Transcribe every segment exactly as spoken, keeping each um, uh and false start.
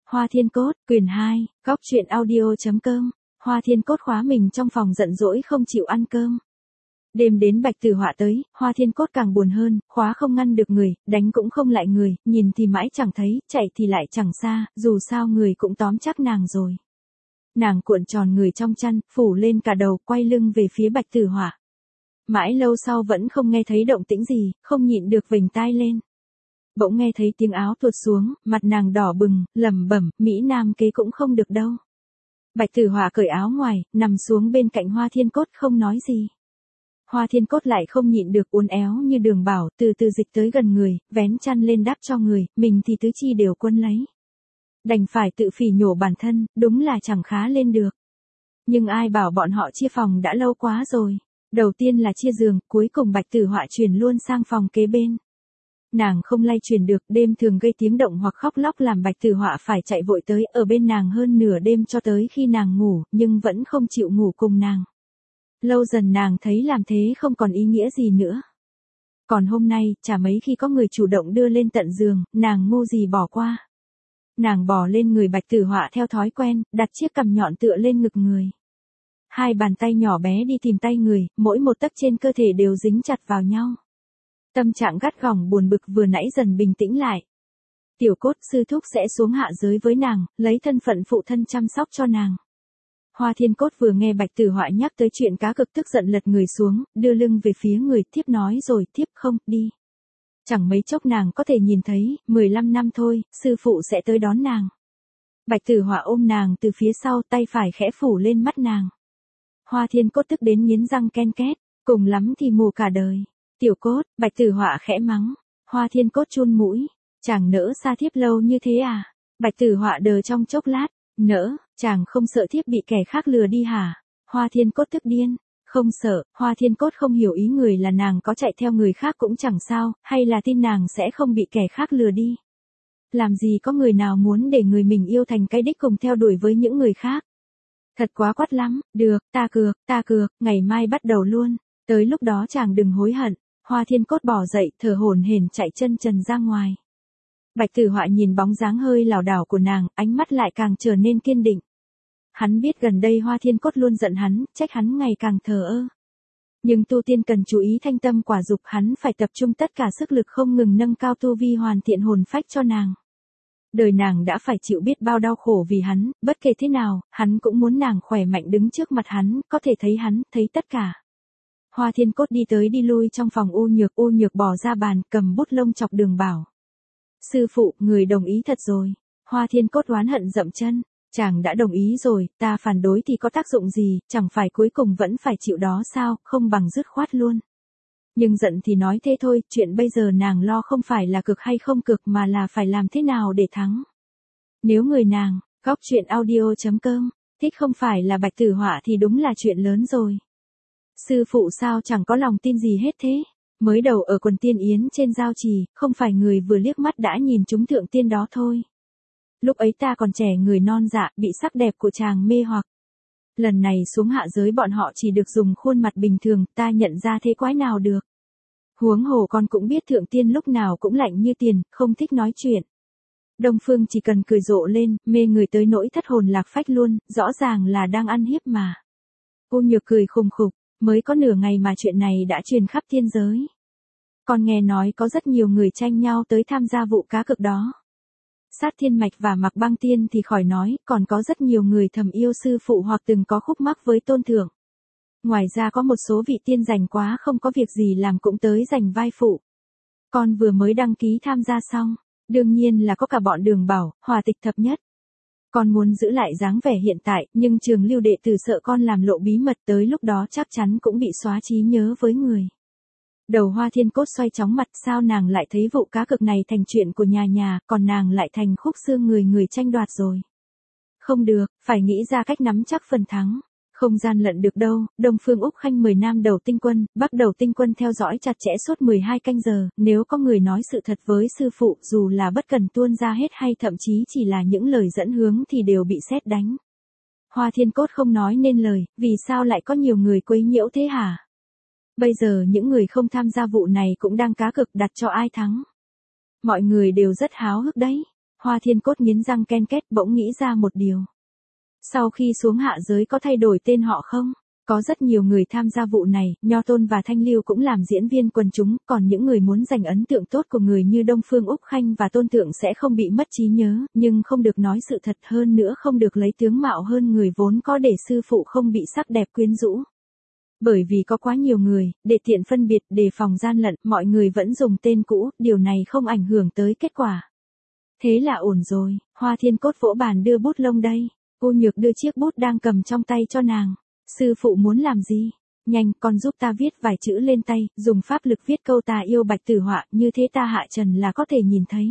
Hoa Thiên Cốt, quyển hai, góc truyện audio.com. Hoa Thiên Cốt khóa mình trong phòng giận dỗi không chịu ăn cơm. Đêm đến Bạch Tử Họa tới, Hoa Thiên Cốt càng buồn hơn, khóa không ngăn được người, đánh cũng không lại người, nhìn thì mãi chẳng thấy, chạy thì lại chẳng xa, dù sao người cũng tóm chắc nàng rồi. Nàng cuộn tròn người trong chăn, phủ lên cả đầu, quay lưng về phía Bạch Tử Họa. Mãi lâu sau vẫn không nghe thấy động tĩnh gì, không nhịn được vểnh tai lên. Bỗng nghe thấy tiếng áo tuột xuống, mặt nàng đỏ bừng, lẩm bẩm, Mỹ Nam kế cũng không được đâu. Bạch Tử Họa cởi áo ngoài, nằm xuống bên cạnh Hoa Thiên Cốt không nói gì. Hoa Thiên Cốt lại không nhịn được uốn éo như Đường Bảo, từ từ dịch tới gần người, vén chăn lên đắp cho người, mình thì tứ chi đều quân lấy. Đành phải tự phỉ nhổ bản thân, đúng là chẳng khá lên được. Nhưng ai bảo bọn họ chia phòng đã lâu quá rồi. Đầu tiên là chia giường, cuối cùng Bạch Tử Họa chuyển luôn sang phòng kế bên. Nàng không lay chuyển được, đêm thường gây tiếng động hoặc khóc lóc làm Bạch Tử Họa phải chạy vội tới ở bên nàng hơn nửa đêm cho tới khi nàng ngủ, nhưng vẫn không chịu ngủ cùng nàng. Lâu dần nàng thấy làm thế không còn ý nghĩa gì nữa. Còn hôm nay, chả mấy khi có người chủ động đưa lên tận giường, nàng ngu gì bỏ qua. Nàng bò lên người Bạch Tử Họa theo thói quen, đặt chiếc cằm nhọn tựa lên ngực người. Hai bàn tay nhỏ bé đi tìm tay người, mỗi một tấc trên cơ thể đều dính chặt vào nhau. Tâm trạng gắt gỏng buồn bực vừa nãy dần bình tĩnh lại. Tiểu Cốt sư thúc sẽ xuống hạ giới với nàng, lấy thân phận phụ thân chăm sóc cho nàng. Hoa Thiên Cốt vừa nghe Bạch Tử Họa nhắc tới chuyện cá cực tức giận lật người xuống, đưa lưng về phía người, thiếp nói rồi, thiếp không, đi. Chẳng mấy chốc nàng có thể nhìn thấy, mười lăm năm thôi, sư phụ sẽ tới đón nàng. Bạch Tử Họa ôm nàng từ phía sau, tay phải khẽ phủ lên mắt nàng. Hoa Thiên Cốt tức đến nghiến răng ken két, cùng lắm thì mù cả đời. Tiểu Cốt, Bạch Tử Họa khẽ mắng. Hoa Thiên Cốt chun mũi, chàng nỡ xa thiếp lâu như thế à? Bạch Tử Họa đờ trong chốc lát, nỡ, chàng không sợ thiếp bị kẻ khác lừa đi hả? Hoa Thiên Cốt tức điên, không sợ. Hoa Thiên Cốt không hiểu ý người là nàng có chạy theo người khác cũng chẳng sao, hay là tin nàng sẽ không bị kẻ khác lừa đi. Làm gì có người nào muốn để người mình yêu thành cái đích cùng theo đuổi với những người khác. Thật quá quắt lắm, được, ta cược, ta cược, ngày mai bắt đầu luôn, tới lúc đó chàng đừng hối hận. Hoa Thiên Cốt bỏ dậy, thở hổn hển chạy chân trần ra ngoài. Bạch Tử Họa nhìn bóng dáng hơi lảo đảo của nàng, ánh mắt lại càng trở nên kiên định. Hắn biết gần đây Hoa Thiên Cốt luôn giận hắn, trách hắn ngày càng thờ ơ. Nhưng tu tiên cần chú ý thanh tâm quả dục, hắn phải tập trung tất cả sức lực không ngừng nâng cao tu vi hoàn thiện hồn phách cho nàng. Đời nàng đã phải chịu biết bao đau khổ vì hắn, bất kể thế nào, hắn cũng muốn nàng khỏe mạnh đứng trước mặt hắn, có thể thấy hắn, thấy tất cả. Hoa Thiên Cốt đi tới đi lui trong phòng U Nhược, U Nhược bò ra bàn, cầm bút lông chọc Đường Bảo. Sư phụ, người đồng ý thật rồi. Hoa Thiên Cốt oán hận dậm chân, chàng đã đồng ý rồi, ta phản đối thì có tác dụng gì, chẳng phải cuối cùng vẫn phải chịu đó sao, không bằng dứt khoát luôn. Nhưng giận thì nói thế thôi, chuyện bây giờ nàng lo không phải là cực hay không cực mà là phải làm thế nào để thắng. Nếu người nàng, góc truyện audio.com, thích không phải là Bạch Tử Họa thì đúng là chuyện lớn rồi. Sư phụ sao chẳng có lòng tin gì hết thế, mới đầu ở quần tiên yến trên giao trì, không phải người vừa liếc mắt đã nhìn chúng thượng tiên đó thôi. Lúc ấy ta còn trẻ người non dạ, bị sắc đẹp của chàng mê hoặc. Lần này xuống hạ giới bọn họ chỉ được dùng khuôn mặt bình thường, ta nhận ra thế quái nào được. Huống hồ con cũng biết thượng tiên lúc nào cũng lạnh như tiền, không thích nói chuyện. Đông Phương chỉ cần cười rộ lên, mê người tới nỗi thất hồn lạc phách luôn, rõ ràng là đang ăn hiếp mà. U Nhược cười khùng khục, mới có nửa ngày mà chuyện này đã truyền khắp thiên giới. Con nghe nói có rất nhiều người tranh nhau tới tham gia vụ cá cực đó. Sát Thiên Mạch và Mạc Băng Tiên thì khỏi nói, còn có rất nhiều người thầm yêu sư phụ hoặc từng có khúc mắc với tôn thượng. Ngoài ra có một số vị tiên rảnh quá không có việc gì làm cũng tới giành vai phụ. Con vừa mới đăng ký tham gia xong, đương nhiên là có cả bọn Đường Bảo, Hòa Tịch thập nhất. Con muốn giữ lại dáng vẻ hiện tại, nhưng trường lưu đệ tử sợ con làm lộ bí mật, tới lúc đó chắc chắn cũng bị xóa trí nhớ với người. Đầu Hoa Thiên Cốt xoay chóng mặt, sao nàng lại thấy vụ cá cực này thành chuyện của nhà nhà, còn nàng lại thành khúc xương người người tranh đoạt rồi. Không được, phải nghĩ ra cách nắm chắc phần thắng. Không gian lận được đâu, Đông Phương Úc Khanh mời Nam Đầu Tinh Quân, Bắc Đầu Tinh Quân theo dõi chặt chẽ suốt mười hai canh giờ, nếu có người nói sự thật với sư phụ, dù là bất cần tuôn ra hết hay thậm chí chỉ là những lời dẫn hướng thì đều bị sét đánh. Hoa Thiên Cốt không nói nên lời, vì sao lại có nhiều người quấy nhiễu thế hả? Bây giờ những người không tham gia vụ này cũng đang cá cực đặt cho ai thắng. Mọi người đều rất háo hức đấy. Hoa Thiên Cốt nghiến răng ken két bỗng nghĩ ra một điều. Sau khi xuống hạ giới có thay đổi tên họ không? Có rất nhiều người tham gia vụ này, Nho Tôn và Thanh Lưu cũng làm diễn viên quần chúng, còn những người muốn giành ấn tượng tốt của người như Đông Phương Úc Khanh và Tôn Tượng sẽ không bị mất trí nhớ, nhưng không được nói sự thật, hơn nữa không được lấy tướng mạo hơn người vốn có để sư phụ không bị sắc đẹp quyến rũ. Bởi vì có quá nhiều người, để tiện phân biệt, đề phòng gian lận, mọi người vẫn dùng tên cũ, điều này không ảnh hưởng tới kết quả. Thế là ổn rồi, Hoa Thiên Cốt vỗ bàn đưa bút lông đây. Cô Nhược đưa chiếc bút đang cầm trong tay cho nàng. Sư phụ muốn làm gì? Nhanh, con giúp ta viết vài chữ lên tay, dùng pháp lực viết câu ta yêu Bạch Tử Họa, như thế ta hạ trần là có thể nhìn thấy.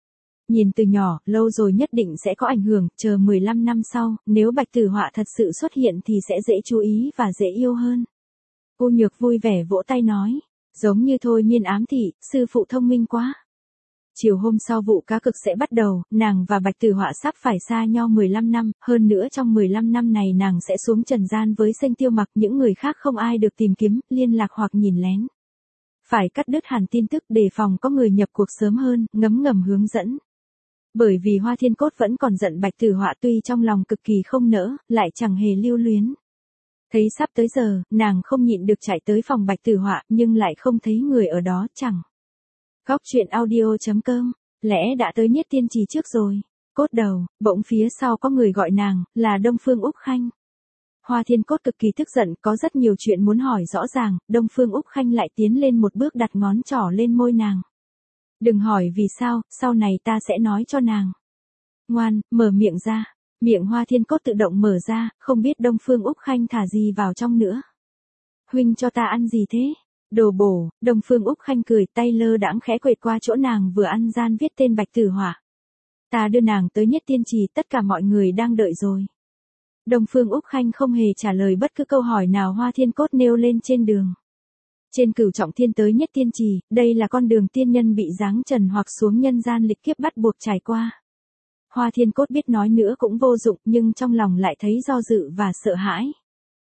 Nhìn từ nhỏ, lâu rồi nhất định sẽ có ảnh hưởng, chờ mười lăm năm sau, nếu Bạch Tử Họa thật sự xuất hiện thì sẽ dễ chú ý và dễ yêu hơn. Cô Nhược vui vẻ vỗ tay nói, giống như thôi miên ám thị, sư phụ thông minh quá. Chiều hôm sau vụ cá cực sẽ bắt đầu, nàng và Bạch Tử Họa sắp phải xa nhau mười lăm năm, hơn nữa trong mười lăm năm này nàng sẽ xuống trần gian với Xanh Tiêu Mặc, những người khác không ai được tìm kiếm, liên lạc hoặc nhìn lén. Phải cắt đứt hẳn tin tức đề phòng có người nhập cuộc sớm hơn, ngấm ngầm hướng dẫn. Bởi vì Hoa Thiên Cốt vẫn còn giận Bạch Tử Họa, tuy trong lòng cực kỳ không nỡ, lại chẳng hề lưu luyến. Thấy sắp tới giờ, nàng không nhịn được chạy tới phòng Bạch Tử Họa, nhưng lại không thấy người ở đó, chẳng. Góc truyện audio chấm com, lẽ đã tới Niết Tiên Trì trước rồi. Cốt đầu, bỗng phía sau có người gọi nàng, là Đông Phương Úc Khanh. Hoa Thiên Cốt cực kỳ tức giận, có rất nhiều chuyện muốn hỏi rõ ràng, Đông Phương Úc Khanh lại tiến lên một bước đặt ngón trỏ lên môi nàng. Đừng hỏi vì sao, sau này ta sẽ nói cho nàng. Ngoan, mở miệng ra. Miệng Hoa Thiên Cốt tự động mở ra, không biết Đông Phương Úc Khanh thả gì vào trong nữa. Huynh cho ta ăn gì thế? Đồ bổ. Đông Phương Úc Khanh cười, tay lơ đãng khẽ quệt qua chỗ nàng vừa ăn gian viết tên Bạch Tử Họa. Ta đưa nàng tới Niết Tiên Trì, tất cả mọi người đang đợi rồi. Đông Phương Úc Khanh không hề trả lời bất cứ câu hỏi nào Hoa Thiên Cốt nêu lên trên đường. Trên Cửu Trọng Thiên tới Niết Tiên Trì, đây là con đường tiên nhân bị giáng trần hoặc xuống nhân gian lịch kiếp bắt buộc trải qua. Hoa Thiên Cốt biết nói nữa cũng vô dụng, nhưng trong lòng lại thấy do dự và sợ hãi.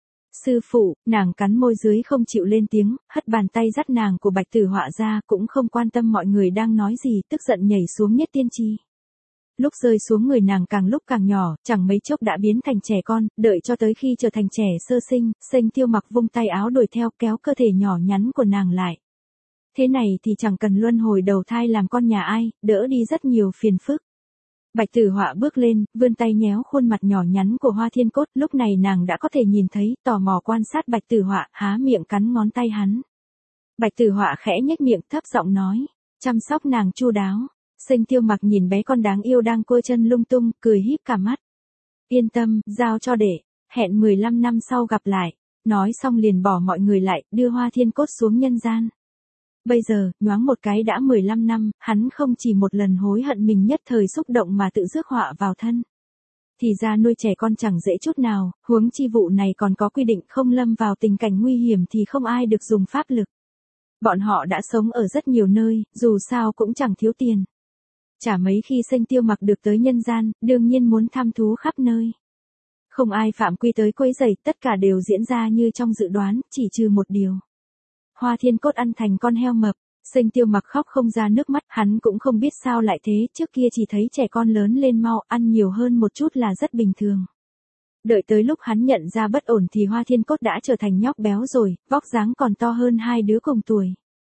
Sư phụ, nàng cắn môi dưới không chịu lên tiếng, hất bàn tay dắt nàng của Bạch Tử Họa ra, cũng không quan tâm mọi người đang nói gì, tức giận nhảy xuống Niết Tiên Trì. Lúc rơi xuống người nàng càng lúc càng nhỏ, chẳng mấy chốc đã biến thành trẻ con, đợi cho tới khi trở thành trẻ sơ sinh, Xanh Tiêu Mặc vung tay áo đuổi theo kéo cơ thể nhỏ nhắn của nàng lại. Thế này thì chẳng cần luân hồi đầu thai làm con nhà ai, đỡ đi rất nhiều phiền phức. Bạch Tử Họa bước lên, vươn tay nhéo khuôn mặt nhỏ nhắn của Hoa Thiên Cốt, lúc này nàng đã có thể nhìn thấy, tò mò quan sát Bạch Tử Họa, há miệng cắn ngón tay hắn. Bạch Tử Họa khẽ nhếch miệng, thấp giọng nói, chăm sóc nàng chu đáo. Xanh Tiêu Mặc nhìn bé con đáng yêu đang quơ chân lung tung, cười híp cả mắt. Yên tâm, giao cho đệ, hẹn mười lăm năm sau gặp lại. Nói xong liền bỏ mọi người lại, đưa Hoa Thiên Cốt xuống nhân gian. Bây giờ, nhoáng một cái đã mười lăm năm, hắn không chỉ một lần hối hận mình nhất thời xúc động mà tự rước họa vào thân. Thì ra nuôi trẻ con chẳng dễ chút nào, huống chi vụ này còn có quy định không lâm vào tình cảnh nguy hiểm thì không ai được dùng pháp lực. Bọn họ đã sống ở rất nhiều nơi, dù sao cũng chẳng thiếu tiền. Chả mấy khi Xanh Tiêu Mặc được tới nhân gian, đương nhiên muốn thăm thú khắp nơi. Không ai phạm quy tới quấy rầy, tất cả đều diễn ra như trong dự đoán, chỉ trừ một điều. Hoa Thiên Cốt ăn thành con heo mập, Xanh Tiêu Mặc khóc không ra nước mắt, hắn cũng không biết sao lại thế, trước kia chỉ thấy trẻ con lớn lên mau, ăn nhiều hơn một chút là rất bình thường. Đợi tới lúc hắn nhận ra bất ổn thì Hoa Thiên Cốt đã trở thành nhóc béo rồi, vóc dáng còn to hơn hai đứa cùng tuổi.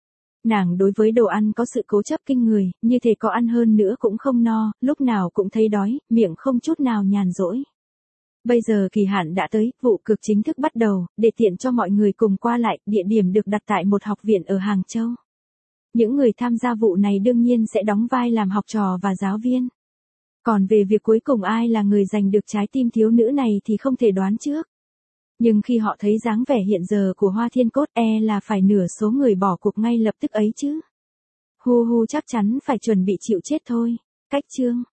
Nàng đối với đồ ăn có sự cố chấp kinh người, như thể có ăn hơn nữa cũng không no, lúc nào cũng thấy đói, miệng không chút nào nhàn rỗi. Bây giờ kỳ hạn đã tới, vụ cược chính thức bắt đầu, để tiện cho mọi người cùng qua lại, địa điểm được đặt tại một học viện ở Hàng Châu. Những người tham gia vụ này đương nhiên sẽ đóng vai làm học trò và giáo viên. Còn về việc cuối cùng ai là người giành được trái tim thiếu nữ này thì không thể đoán trước. Nhưng khi họ thấy dáng vẻ hiện giờ của Hoa Thiên Cốt e là phải nửa số người bỏ cuộc ngay lập tức ấy chứ. Hu hu chắc chắn phải chuẩn bị chịu chết thôi. Cách chương